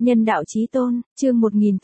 Nhân đạo chí tôn, chương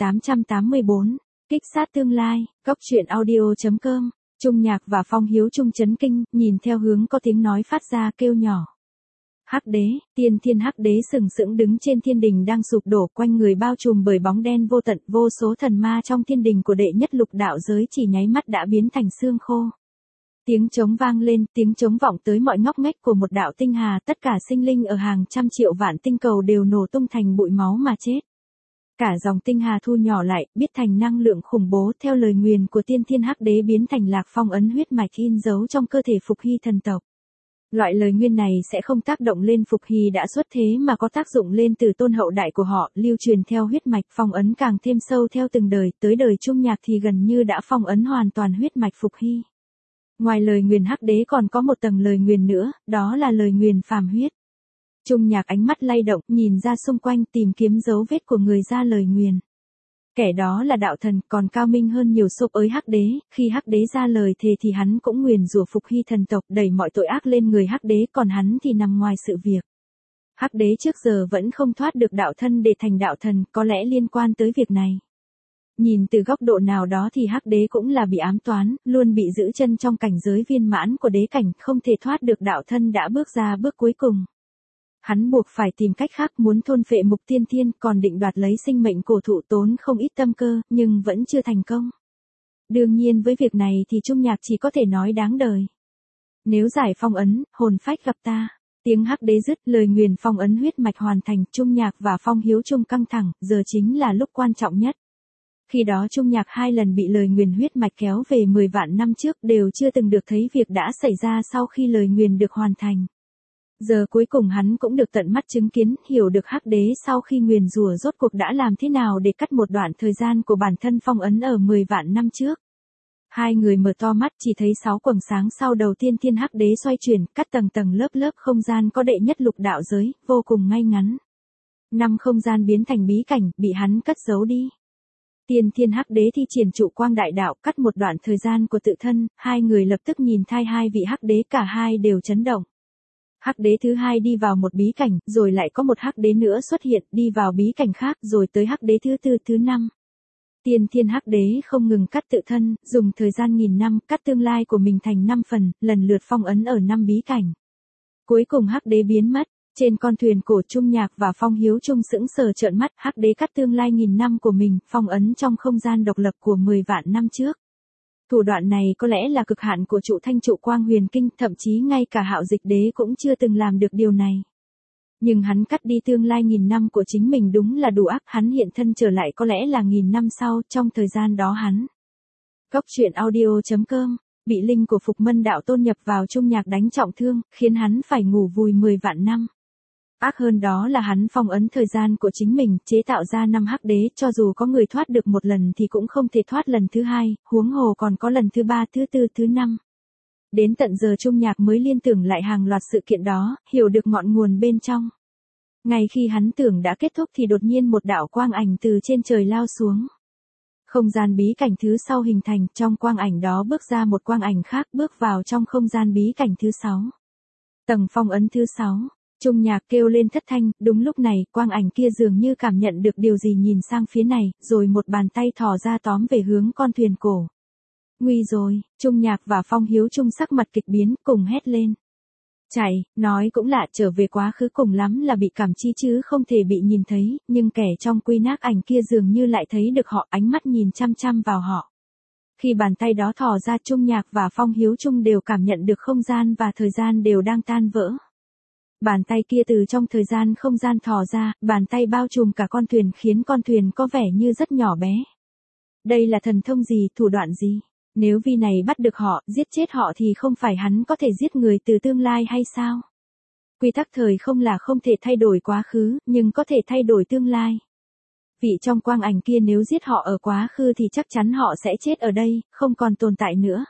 1884, kích sát tương lai, góc truyện audio.com, Trung Nhạc và Phong Hiếu Trung chấn kinh, nhìn theo hướng có tiếng nói phát ra kêu nhỏ. Hắc đế, tiên thiên hắc đế sừng sững đứng trên thiên đình đang sụp đổ, quanh người bao trùm bởi bóng đen vô tận, vô số thần ma trong thiên đình của đệ nhất lục đạo giới chỉ nháy mắt đã biến thành xương khô. Tiếng trống vang lên, tiếng trống vọng tới mọi ngóc ngách của một đạo tinh hà, tất cả sinh linh ở hàng trăm triệu vạn tinh cầu đều nổ tung thành bụi máu mà chết. Cả dòng tinh hà thu nhỏ lại, biết thành năng lượng khủng bố, theo lời nguyền của tiên thiên hắc đế biến thành lạc phong ấn huyết mạch in dấu trong cơ thể Phục Hy thần tộc. Loại lời nguyền này sẽ không tác động lên Phục Hy đã xuất thế mà có tác dụng lên từ tôn hậu đại của họ, lưu truyền theo huyết mạch, phong ấn càng thêm sâu theo từng đời, tới đời Trung Nhạc thì gần như đã phong ấn hoàn toàn huyết mạch Phục Hy. Ngoài lời nguyền hắc đế còn có một tầng lời nguyền nữa, đó là lời nguyền phàm huyết. Trung Nhạc ánh mắt lay động, nhìn ra xung quanh tìm kiếm dấu vết của người ra lời nguyền. Kẻ đó là đạo thần, còn cao minh hơn nhiều so với hắc đế, khi hắc đế ra lời thề thì hắn cũng nguyền rủa Phục Hy thần tộc, đẩy mọi tội ác lên người hắc đế, còn hắn thì nằm ngoài sự việc. Hắc đế trước giờ vẫn không thoát được đạo thân để thành đạo thần, có lẽ liên quan tới việc này. Nhìn từ góc độ nào đó thì hắc đế cũng là bị ám toán, luôn bị giữ chân trong cảnh giới viên mãn của đế cảnh, không thể thoát được đạo thân đã bước ra bước cuối cùng. Hắn buộc phải tìm cách khác, muốn thôn phệ mục tiên thiên, còn định đoạt lấy sinh mệnh cổ thụ, tốn không ít tâm cơ, nhưng vẫn chưa thành công. Đương nhiên với việc này thì Trung Nhạc chỉ có thể nói đáng đời. Nếu giải phong ấn, hồn phách gặp ta. Tiếng hắc đế dứt, lời nguyền phong ấn huyết mạch hoàn thành, Trung Nhạc và Phong Hiếu Trung căng thẳng, giờ chính là lúc quan trọng nhất. Khi đó Trung Nhạc 2 lần bị lời nguyền huyết mạch kéo về 10 vạn năm trước, đều chưa từng được thấy việc đã xảy ra sau khi lời nguyền được hoàn thành. Giờ cuối cùng hắn cũng được tận mắt chứng kiến, hiểu được hắc đế sau khi nguyền rủa rốt cuộc đã làm thế nào để cắt một đoạn thời gian của bản thân phong ấn ở 10 vạn năm trước. Hai người mở to mắt, chỉ thấy 6 quầng sáng sau đầu tiên thiên hắc đế xoay chuyển, cắt tầng tầng lớp lớp không gian có đệ nhất lục đạo giới, vô cùng ngay ngắn. 5 không gian biến thành bí cảnh, bị hắn cất giấu đi. Tiên thiên hắc đế thi triển trụ quang đại đạo, cắt một đoạn thời gian của tự thân, hai người lập tức nhìn thay hai vị hắc đế, cả hai đều chấn động. Hắc đế thứ hai đi vào một bí cảnh, rồi lại có một hắc đế nữa xuất hiện, đi vào bí cảnh khác, rồi tới hắc đế thứ tư, thứ năm. Tiên thiên hắc đế không ngừng cắt tự thân, dùng thời gian nghìn năm, cắt tương lai của mình thành 5 phần, lần lượt phong ấn ở 5 bí cảnh. Cuối cùng hắc đế biến mất. Trên con thuyền cổ, Trung Nhạc và Phong Hiếu Trung sững sờ trợn mắt, hắc đế cắt tương lai nghìn năm của mình, phong ấn trong không gian độc lập của 10 vạn năm trước. Thủ đoạn này có lẽ là cực hạn của trụ thanh trụ quang huyền kinh, thậm chí ngay cả Hạo Dịch đế cũng chưa từng làm được điều này. Nhưng hắn cắt đi tương lai nghìn năm của chính mình đúng là đủ ác, hắn hiện thân trở lại có lẽ là nghìn năm sau, trong thời gian đó hắn. Góc truyện audio.com, bị linh của Phục Mân đạo tôn nhập vào Trung Nhạc đánh trọng thương, khiến hắn phải ngủ vùi 10 vạn năm. Ác hơn đó là hắn phong ấn thời gian của chính mình, chế tạo ra 5 hắc đế, cho dù có người thoát được một lần thì cũng không thể thoát lần thứ hai, huống hồ còn có lần thứ 3, thứ 4, thứ 5. Đến tận giờ Trung Nhạc mới liên tưởng lại hàng loạt sự kiện đó, hiểu được ngọn nguồn bên trong. Ngay khi hắn tưởng đã kết thúc thì đột nhiên một đạo quang ảnh từ trên trời lao xuống. Không gian bí cảnh thứ sau hình thành, trong quang ảnh đó bước ra một quang ảnh khác, bước vào trong không gian bí cảnh thứ 6. Tầng phong ấn thứ 6. Trung Nhạc kêu lên thất thanh, đúng lúc này, quang ảnh kia dường như cảm nhận được điều gì nhìn sang phía này, rồi một bàn tay thò ra tóm về hướng con thuyền cổ. Nguy rồi, Trung Nhạc và Phong Hiếu Trung sắc mặt kịch biến, cùng hét lên. Chạy, nói cũng lạ, trở về quá khứ cùng lắm là bị cảm chi chứ không thể bị nhìn thấy, nhưng kẻ trong quy nác ảnh kia dường như lại thấy được họ, ánh mắt nhìn chăm chăm vào họ. Khi bàn tay đó thò ra, Trung Nhạc và Phong Hiếu Trung đều cảm nhận được không gian và thời gian đều đang tan vỡ. Bàn tay kia từ trong thời gian không gian thò ra, bàn tay bao trùm cả con thuyền khiến con thuyền có vẻ như rất nhỏ bé. Đây là thần thông gì, thủ đoạn gì? Nếu vì này bắt được họ, giết chết họ thì không phải hắn có thể giết người từ tương lai hay sao? Quy tắc thời không là không thể thay đổi quá khứ, nhưng có thể thay đổi tương lai. Vị trong quang ảnh kia nếu giết họ ở quá khứ thì chắc chắn họ sẽ chết ở đây, không còn tồn tại nữa.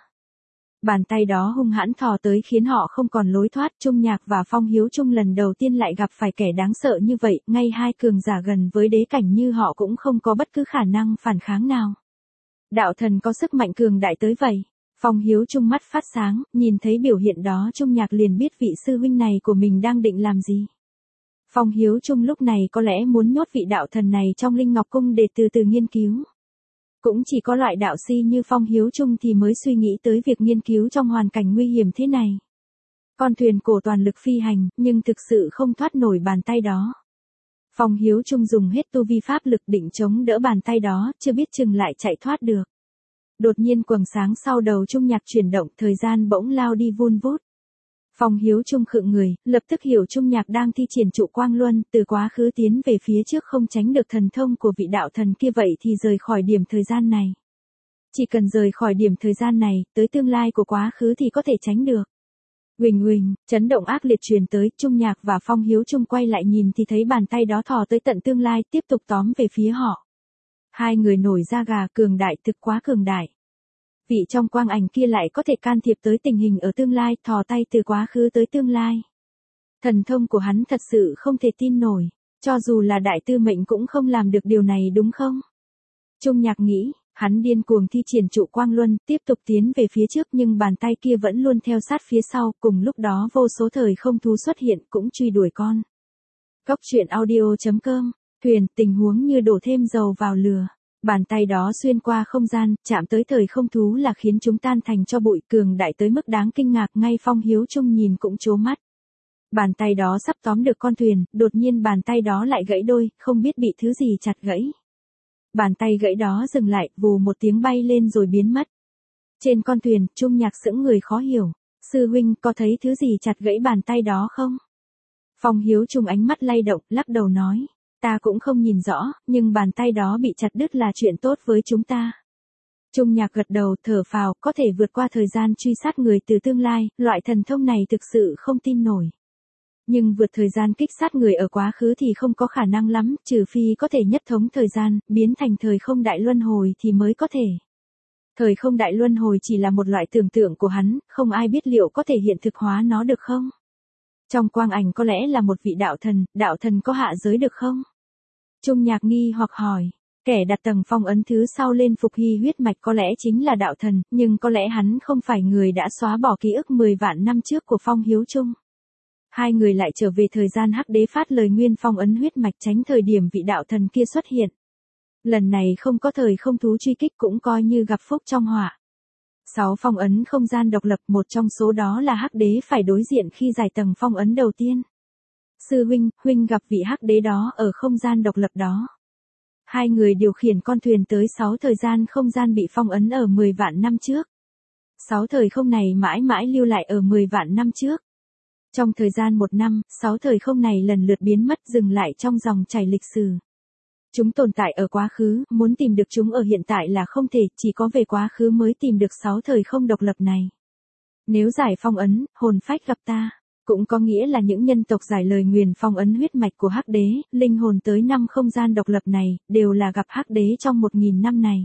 Bàn tay đó hung hãn thò tới khiến họ không còn lối thoát. Trung Nhạc và Phong Hiếu Trung lần đầu tiên lại gặp phải kẻ đáng sợ như vậy, ngay hai cường giả gần với đế cảnh như họ cũng không có bất cứ khả năng phản kháng nào. Đạo thần có sức mạnh cường đại tới vậy. Phong Hiếu Trung mắt phát sáng, nhìn thấy biểu hiện đó Trung Nhạc liền biết vị sư huynh này của mình đang định làm gì. Phong Hiếu Trung lúc này có lẽ muốn nhốt vị đạo thần này trong Linh Ngọc Cung để từ từ nghiên cứu. Cũng chỉ có loại đạo si như Phong Hiếu Trung thì mới suy nghĩ tới việc nghiên cứu trong hoàn cảnh nguy hiểm thế này. Con thuyền cổ toàn lực phi hành, nhưng thực sự không thoát nổi bàn tay đó. Phong Hiếu Trung dùng hết tu vi pháp lực định chống đỡ bàn tay đó, chưa biết chừng lại chạy thoát được. Đột nhiên quầng sáng sau đầu Trung Nhạc chuyển động, thời gian bỗng lao đi vun vút. Phong Hiếu Trung khựng người, lập tức hiểu Trung Nhạc đang thi triển trụ quang luân, từ quá khứ tiến về phía trước không tránh được thần thông của vị đạo thần kia, vậy thì rời khỏi điểm thời gian này. Chỉ cần rời khỏi điểm thời gian này, tới tương lai của quá khứ thì có thể tránh được. Huỳnh huỳnh, chấn động ác liệt truyền tới, Trung Nhạc và Phong Hiếu Trung quay lại nhìn thì thấy bàn tay đó thò tới tận tương lai, tiếp tục tóm về phía họ. Hai người nổi da gà, cường đại, thực quá cường đại. Vị trong quang ảnh kia lại có thể can thiệp tới tình hình ở tương lai, thò tay từ quá khứ tới tương lai. Thần thông của hắn thật sự không thể tin nổi, cho dù là đại tư mệnh cũng không làm được điều này đúng không? Trung Nhạc nghĩ, hắn điên cuồng thi triển trụ quang luân, tiếp tục tiến về phía trước nhưng bàn tay kia vẫn luôn theo sát phía sau, cùng lúc đó vô số thời không thú xuất hiện cũng truy đuổi con. Góc truyện audio.com, thuyền, tình huống như đổ thêm dầu vào lửa. Bàn tay đó xuyên qua không gian, chạm tới thời không thú là khiến chúng tan thành cho bụi, cường đại tới mức đáng kinh ngạc, ngay Phong Hiếu Trung nhìn cũng trố mắt. Bàn tay đó sắp tóm được con thuyền, đột nhiên bàn tay đó lại gãy đôi, không biết bị thứ gì chặt gãy. Bàn tay gãy đó dừng lại, vù một tiếng bay lên rồi biến mất. Trên con thuyền, Trung Nhạc sững người khó hiểu. Sư huynh, có thấy thứ gì chặt gãy bàn tay đó không? Phong Hiếu Trung ánh mắt lay động, lắc đầu nói. Ta cũng không nhìn rõ, nhưng bàn tay đó bị chặt đứt là chuyện tốt với chúng ta. Trung Nhạc gật đầu, thở phào, có thể vượt qua thời gian truy sát người từ tương lai, loại thần thông này thực sự không tin nổi. Nhưng vượt thời gian kích sát người ở quá khứ thì không có khả năng lắm, trừ phi có thể nhất thống thời gian, biến thành thời không đại luân hồi thì mới có thể. Thời không đại luân hồi chỉ là một loại tưởng tượng của hắn, không ai biết liệu có thể hiện thực hóa nó được không? Trong quang ảnh có lẽ là một vị đạo thần có hạ giới được không? Trung Nhạc nghi hoặc hỏi, kẻ đặt tầng phong ấn thứ sau lên Phục Hy huyết mạch có lẽ chính là đạo thần, nhưng có lẽ hắn không phải người đã xóa bỏ ký ức 10 vạn năm trước của Phong Hiếu Trung. Hai người lại trở về thời gian, Hắc Đế phát lời nguyên phong ấn huyết mạch tránh thời điểm vị đạo thần kia xuất hiện. Lần này không có thời không thú truy kích cũng coi như gặp phúc trong họa. 6 phong ấn không gian độc lập, một trong số đó là Hắc Đế phải đối diện khi giải tầng phong ấn đầu tiên. Sư huynh gặp vị Hắc Đế đó ở không gian độc lập đó. Hai người điều khiển con thuyền tới 6 thời gian không gian bị phong ấn ở 10 vạn năm trước. 6 thời không này mãi mãi lưu lại ở 10 vạn năm trước. Trong thời gian 1 năm, 6 thời không này lần lượt biến mất, dừng lại trong dòng chảy lịch sử. Chúng tồn tại ở quá khứ, muốn tìm được chúng ở hiện tại là không thể, chỉ có về quá khứ mới tìm được 6 thời không độc lập này. Nếu giải phong ấn, hồn phách gặp ta, cũng có nghĩa là những nhân tộc giải lời nguyền phong ấn huyết mạch của Hắc Đế, linh hồn tới 5 không gian độc lập này, đều là gặp Hắc Đế trong 1000 năm này.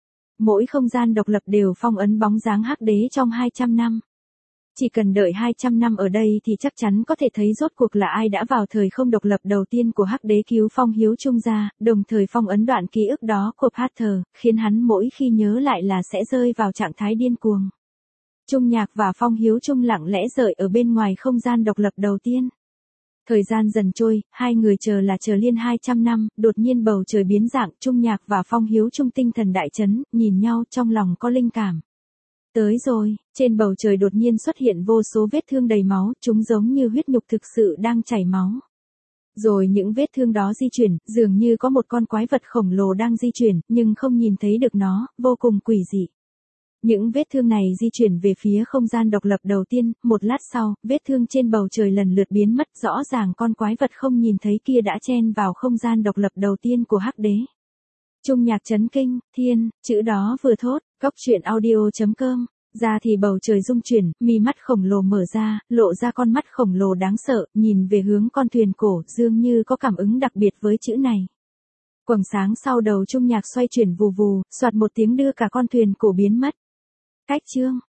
Mỗi không gian độc lập đều phong ấn bóng dáng Hắc Đế trong 200 năm. Chỉ cần đợi 200 năm ở đây thì chắc chắn có thể thấy rốt cuộc là ai đã vào thời không độc lập đầu tiên của Hắc Đế cứu Phong Hiếu Trung ra, đồng thời phong ấn đoạn ký ức đó của Pater, khiến hắn mỗi khi nhớ lại là sẽ rơi vào trạng thái điên cuồng. Trung Nhạc và Phong Hiếu Trung lặng lẽ rời ở bên ngoài không gian độc lập đầu tiên. Thời gian dần trôi, hai người chờ liên 200 năm, đột nhiên bầu trời biến dạng, Trung Nhạc và Phong Hiếu Trung tinh thần đại chấn, nhìn nhau trong lòng có linh cảm. Tới rồi, trên bầu trời đột nhiên xuất hiện vô số vết thương đầy máu, chúng giống như huyết nhục thực sự đang chảy máu. Rồi những vết thương đó di chuyển, dường như có một con quái vật khổng lồ đang di chuyển, nhưng không nhìn thấy được nó, vô cùng quỷ dị. Những vết thương này di chuyển về phía không gian độc lập đầu tiên, một lát sau, vết thương trên bầu trời lần lượt biến mất, rõ ràng con quái vật không nhìn thấy kia đã chen vào không gian độc lập đầu tiên của Hắc Đế. Trung Nhạc chấn kinh, thiên, chữ đó vừa thốt, góc truyện audio.com, ra thì bầu trời rung chuyển, mi mắt khổng lồ mở ra, lộ ra con mắt khổng lồ đáng sợ, nhìn về hướng con thuyền cổ, dường như có cảm ứng đặc biệt với chữ này. Quầng sáng sau đầu Trung Nhạc xoay chuyển vù vù, soạt một tiếng đưa cả con thuyền cổ biến mất. Cách chương